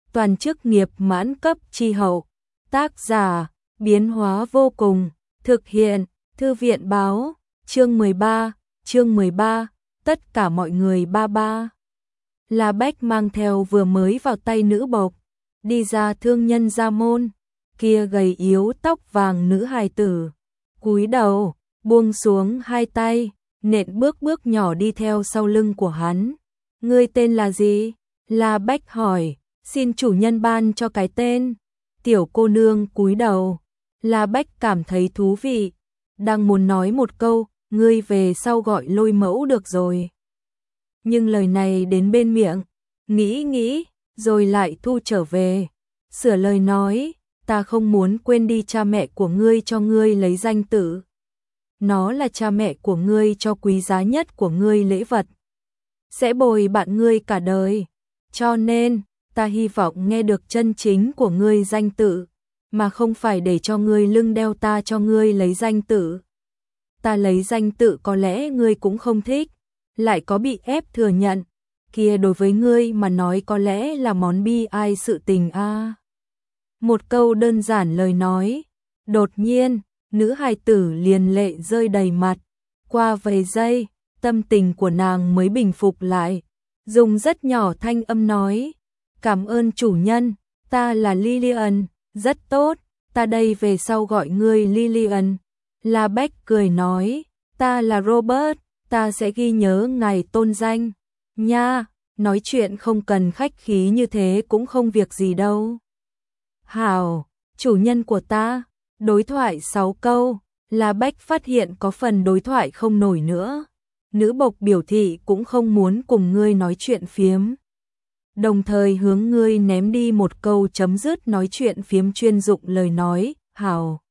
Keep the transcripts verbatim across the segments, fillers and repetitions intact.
toàn chức nghiệp mãn cấp chi hậu. Tác giả, biến hóa vô cùng, thực hiện, thư viện báo, chương mười ba, chương mười ba, tất cả mọi người ba ba. La Bách mang theo vừa mới vào tay nữ bộc, đi ra thương nhân gia môn, kia gầy yếu tóc vàng nữ hài tử, cúi đầu, buông xuống hai tay, nện bước bước nhỏ đi theo sau lưng của hắn. Ngươi tên là gì? La Bách hỏi, xin chủ nhân ban cho cái tên. Tiểu cô nương cúi đầu. La Bách cảm thấy thú vị, đang muốn nói một câu, ngươi về sau gọi Lôi Mẫu được rồi. Nhưng lời này đến bên miệng, nghĩ nghĩ, rồi lại thu trở về, sửa lời nói, ta không muốn quên đi cha mẹ của ngươi cho ngươi lấy danh tử. Nó là cha mẹ của ngươi cho quý giá nhất của ngươi lễ vật, sẽ bồi bạn ngươi cả đời. Cho nên, ta hy vọng nghe được chân chính của ngươi danh tự, mà không phải để cho ngươi lưng đeo ta cho ngươi lấy danh tự. Ta lấy danh tự có lẽ ngươi cũng không thích, lại có bị ép thừa nhận, kia đối với ngươi mà nói có lẽ là món bi ai sự tình a. À. Một câu đơn giản lời nói, đột nhiên, nữ hài tử liền lệ rơi đầy mặt, qua vài giây, tâm tình của nàng mới bình phục lại, dùng rất nhỏ thanh âm nói, cảm ơn chủ nhân, ta là Lillian, rất tốt, ta đây về sau gọi ngươi Lillian. La Bách cười nói, ta là Robert, ta sẽ ghi nhớ ngài tôn danh, nha, nói chuyện không cần khách khí như thế cũng không việc gì đâu. Hảo, chủ nhân của ta, đối thoại sáu câu, La Bách phát hiện có phần đối thoại không nổi nữa. Nữ bộc biểu thị cũng không muốn cùng ngươi nói chuyện phiếm. Đồng thời hướng ngươi ném đi một câu chấm dứt nói chuyện phiếm chuyên dụng lời nói, hảo.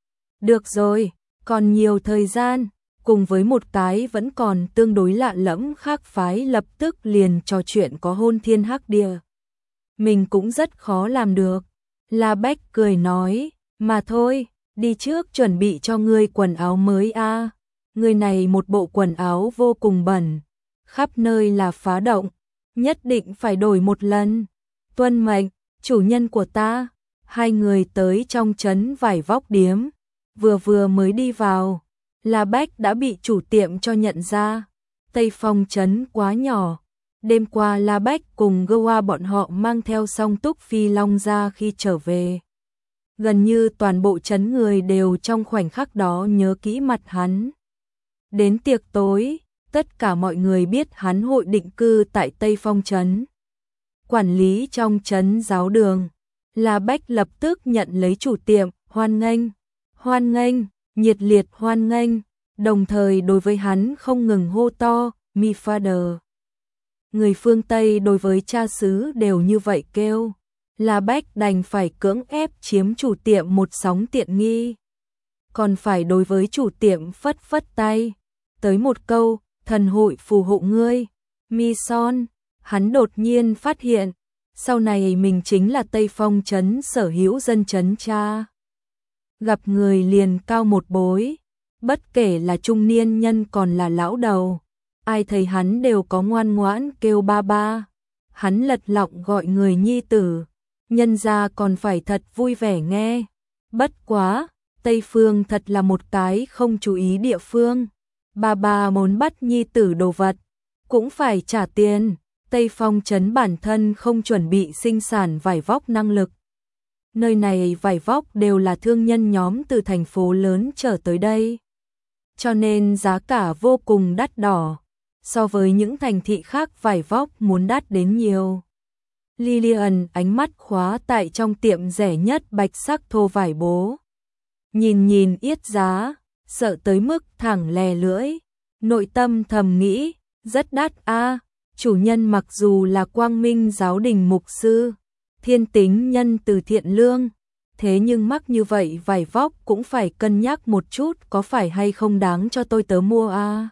Được rồi, còn nhiều thời gian, cùng với một cái vẫn còn tương đối lạ lẫm khác phái lập tức liền trò chuyện có hôn thiên hắc địa. Mình cũng rất khó làm được. La Bách cười nói, mà thôi, đi trước chuẩn bị cho ngươi quần áo mới a. À. Người này một bộ quần áo vô cùng bẩn, khắp nơi là phá động, nhất định phải đổi một lần. Tuân mệnh, chủ nhân của ta. Hai người tới trong trấn vải vóc điếm, vừa vừa mới đi vào, La Bách đã bị chủ tiệm cho nhận ra. Tây Phong trấn quá nhỏ, đêm qua La Bách cùng Goa bọn họ mang theo song túc phi long ra khi trở về. Gần như toàn bộ trấn người đều trong khoảnh khắc đó nhớ kỹ mặt hắn. Đến tiệc tối, tất cả mọi người biết hắn hội định cư tại Tây Phong trấn. Quản lý trong trấn giáo đường, La Bách lập tức nhận lấy chủ tiệm, hoan nghênh, hoan nghênh, nhiệt liệt hoan nghênh, đồng thời đối với hắn không ngừng hô to, mi father. Người phương Tây đối với cha xứ đều như vậy kêu, La Bách đành phải cưỡng ép chiếm chủ tiệm một sóng tiện nghi. Còn phải đối với chủ tiệm phất phất tay, tới một câu, thần hội phù hộ ngươi, mi son. Hắn đột nhiên phát hiện, sau này mình chính là Tây Phong trấn sở hữu dân trấn cha. Gặp người liền cao một bối, bất kể là trung niên nhân còn là lão đầu, ai thấy hắn đều có ngoan ngoãn kêu ba ba. Hắn lật lọng gọi người nhi tử, nhân ra còn phải thật vui vẻ nghe. Bất quá, Tây Phương thật là một cái không chú ý địa phương. Ba ba muốn bắt nhi tử đồ vật, cũng phải trả tiền. Tây Phong trấn bản thân không chuẩn bị sinh sản vải vóc năng lực. Nơi này vải vóc đều là thương nhân nhóm từ thành phố lớn trở tới đây. Cho nên giá cả vô cùng đắt đỏ, so với những thành thị khác vải vóc muốn đắt đến nhiều. Lillian ánh mắt khóa tại trong tiệm rẻ nhất bạch sắc thô vải bố. Nhìn nhìn yết giá, sợ tới mức thẳng lè lưỡi, nội tâm thầm nghĩ, rất đắt a. À, chủ nhân mặc dù là Quang Minh giáo đình mục sư, thiên tính nhân từ thiện lương, thế nhưng mắc như vậy vải vóc cũng phải cân nhắc một chút có phải hay không đáng cho tôi tớ mua a. À.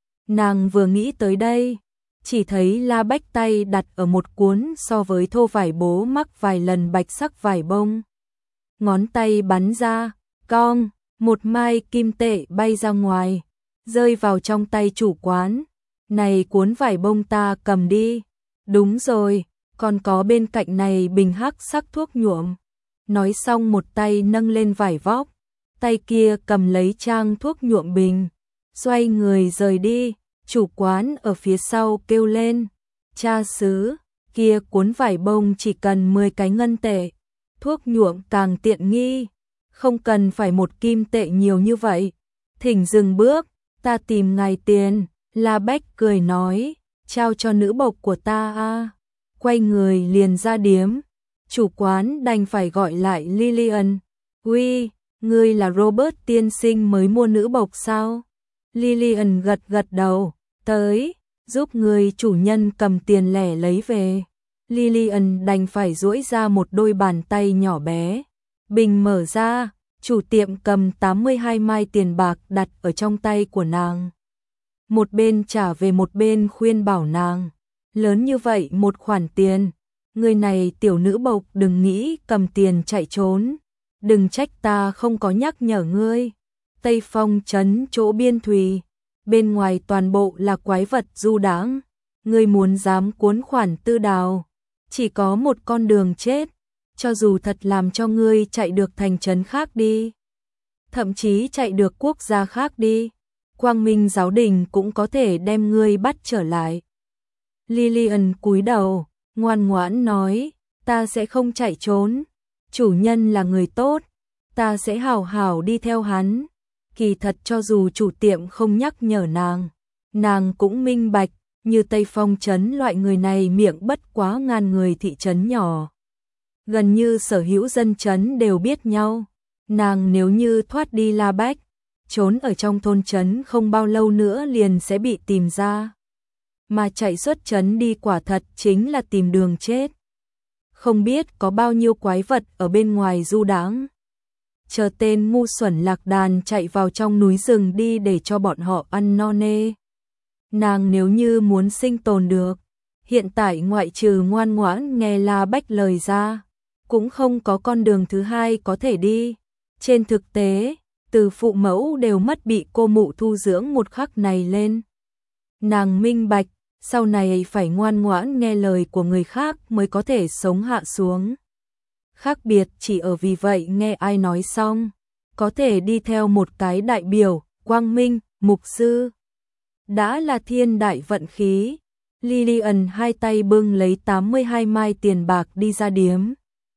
Nàng vừa nghĩ tới đây, chỉ thấy La Bách tay đặt ở một cuốn so với thô vải bố mắc vài lần bạch sắc vải bông. Ngón tay bắn ra, cong, một mai kim tệ bay ra ngoài, rơi vào trong tay chủ quán. Này cuốn vải bông ta cầm đi. Đúng rồi, còn có bên cạnh này bình hắc sắc thuốc nhuộm. Nói xong một tay nâng lên vải vóc, tay kia cầm lấy trang thuốc nhuộm bình, xoay người rời đi. Chủ quán ở phía sau kêu lên, cha xứ, kia cuốn vải bông chỉ cần mười cái ngân tệ, thuốc nhuộm càng tiện nghi, không cần phải một kim tệ nhiều như vậy. Thỉnh dừng bước, ta tìm ngài tiền. La Bách cười nói, trao cho nữ bộc của ta a. Quay người liền ra điếm. Chủ quán đành phải gọi lại Lillian. Uy, ngươi là Robert tiên sinh mới mua nữ bộc sao? Lillian gật gật đầu, tới, giúp người chủ nhân cầm tiền lẻ lấy về. Lillian đành phải duỗi ra một đôi bàn tay nhỏ bé. Bình mở ra, chủ tiệm cầm tám mươi hai mai tiền bạc đặt ở trong tay của nàng. Một bên trả về một bên khuyên bảo nàng, lớn như vậy một khoản tiền, người này tiểu nữ bộc đừng nghĩ cầm tiền chạy trốn, đừng trách ta không có nhắc nhở ngươi. Tây Phong trấn chỗ biên thùy, bên ngoài toàn bộ là quái vật du đãng, ngươi muốn dám cuốn khoản tư đào, chỉ có một con đường chết, cho dù thật làm cho ngươi chạy được thành trấn khác đi, thậm chí chạy được quốc gia khác đi, Quang Minh giáo đình cũng có thể đem ngươi bắt trở lại. Lillian cúi đầu, ngoan ngoãn nói, ta sẽ không chạy trốn, chủ nhân là người tốt, ta sẽ hào hào đi theo hắn. Kỳ thật cho dù chủ tiệm không nhắc nhở nàng, nàng cũng minh bạch, như Tây Phong trấn loại người này miệng bất quá ngàn người thị trấn nhỏ. Gần như sở hữu dân trấn đều biết nhau, nàng nếu như thoát đi La Bách, trốn ở trong thôn trấn không bao lâu nữa liền sẽ bị tìm ra. Mà chạy xuất trấn đi quả thật chính là tìm đường chết. Không biết có bao nhiêu quái vật ở bên ngoài du đãng. Chờ tên ngu xuẩn lạc đàn chạy vào trong núi rừng đi để cho bọn họ ăn no nê. Nàng nếu như muốn sinh tồn được, hiện tại ngoại trừ ngoan ngoãn nghe La Bách lời ra, cũng không có con đường thứ hai có thể đi. Trên thực tế, từ phụ mẫu đều mất bị cô mụ thu dưỡng một khắc này lên. Nàng minh bạch, sau này phải ngoan ngoãn nghe lời của người khác mới có thể sống hạ xuống. Khác biệt chỉ ở vì vậy nghe ai nói xong, có thể đi theo một cái đại biểu, quang minh, mục sư. Đã là thiên đại vận khí. Lillian hai tay bưng lấy tám mươi hai mai tiền bạc đi ra điếm.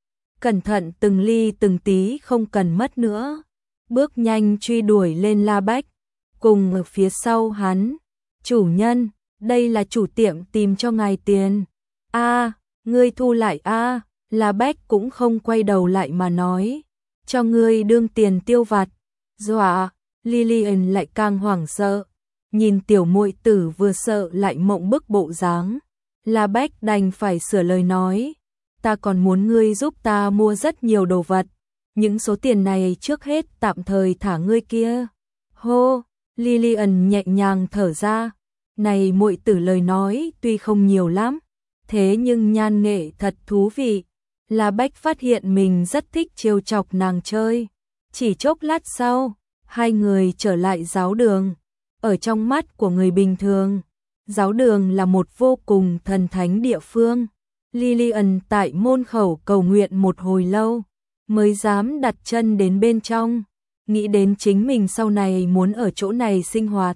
Cẩn thận từng ly từng tí không cần mất nữa. Bước nhanh truy đuổi lên La Bách. Cùng ở phía sau hắn. Chủ nhân, đây là chủ tiệm tìm cho ngài tiền. A, ngươi thu lại a. À. La Bách cũng không quay đầu lại mà nói, cho ngươi đương tiền tiêu vặt. Dọa, Lillian lại càng hoảng sợ, nhìn tiểu muội tử vừa sợ lại mộng bức bộ dáng. La Bách đành phải sửa lời nói, ta còn muốn ngươi giúp ta mua rất nhiều đồ vật, những số tiền này trước hết tạm thời thả ngươi kia. Hô, Lillian nhẹ nhàng thở ra, này muội tử lời nói tuy không nhiều lắm, thế nhưng nhan nghệ thật thú vị. La Bách phát hiện mình rất thích trêu chọc nàng chơi. Chỉ chốc lát sau, hai người trở lại giáo đường. Ở trong mắt của người bình thường, giáo đường là một vô cùng thần thánh địa phương. Lillian tại môn khẩu cầu nguyện một hồi lâu, mới dám đặt chân đến bên trong, nghĩ đến chính mình sau này muốn ở chỗ này sinh hoạt.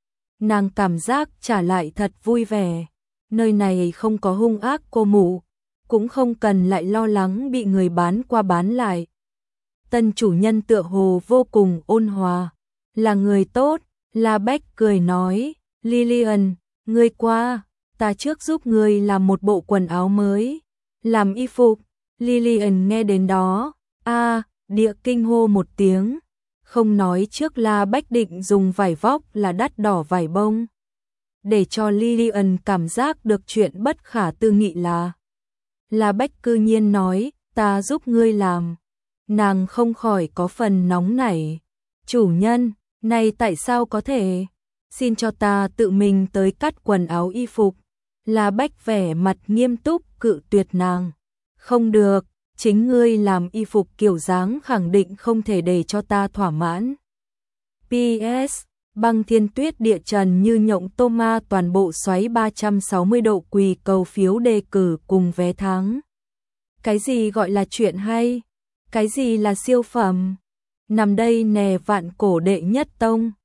Nàng cảm giác trả lại thật vui vẻ, nơi này không có hung ác cô mụ, cũng không cần lại lo lắng bị người bán qua bán lại. Tân chủ nhân tựa hồ vô cùng ôn hòa, là người tốt. La Bách cười nói, Lillian, ngươi qua, ta trước giúp ngươi làm một bộ quần áo mới, làm y phục. Lillian nghe đến đó, a, địa kinh hô một tiếng, không nói trước La Bách định dùng vải vóc là đắt đỏ vải bông. Để cho Lillian cảm giác được chuyện bất khả tư nghị là La Bách cư nhiên nói, ta giúp ngươi làm. Nàng không khỏi có phần nóng nảy. Chủ nhân, này tại sao có thể? Xin cho ta tự mình tới cắt quần áo y phục. La Bách vẻ mặt nghiêm túc cự tuyệt nàng. Không được, chính ngươi làm y phục kiểu dáng khẳng định không thể để cho ta thỏa mãn. pê ét Băng thiên tuyết địa trần như nhộng tô ma toàn bộ xoáy ba trăm sáu mươi độ quỳ cầu phiếu đề cử cùng vé thắng. Cái gì gọi là chuyện hay? Cái gì là siêu phẩm? Nằm đây nè vạn cổ đệ nhất tông.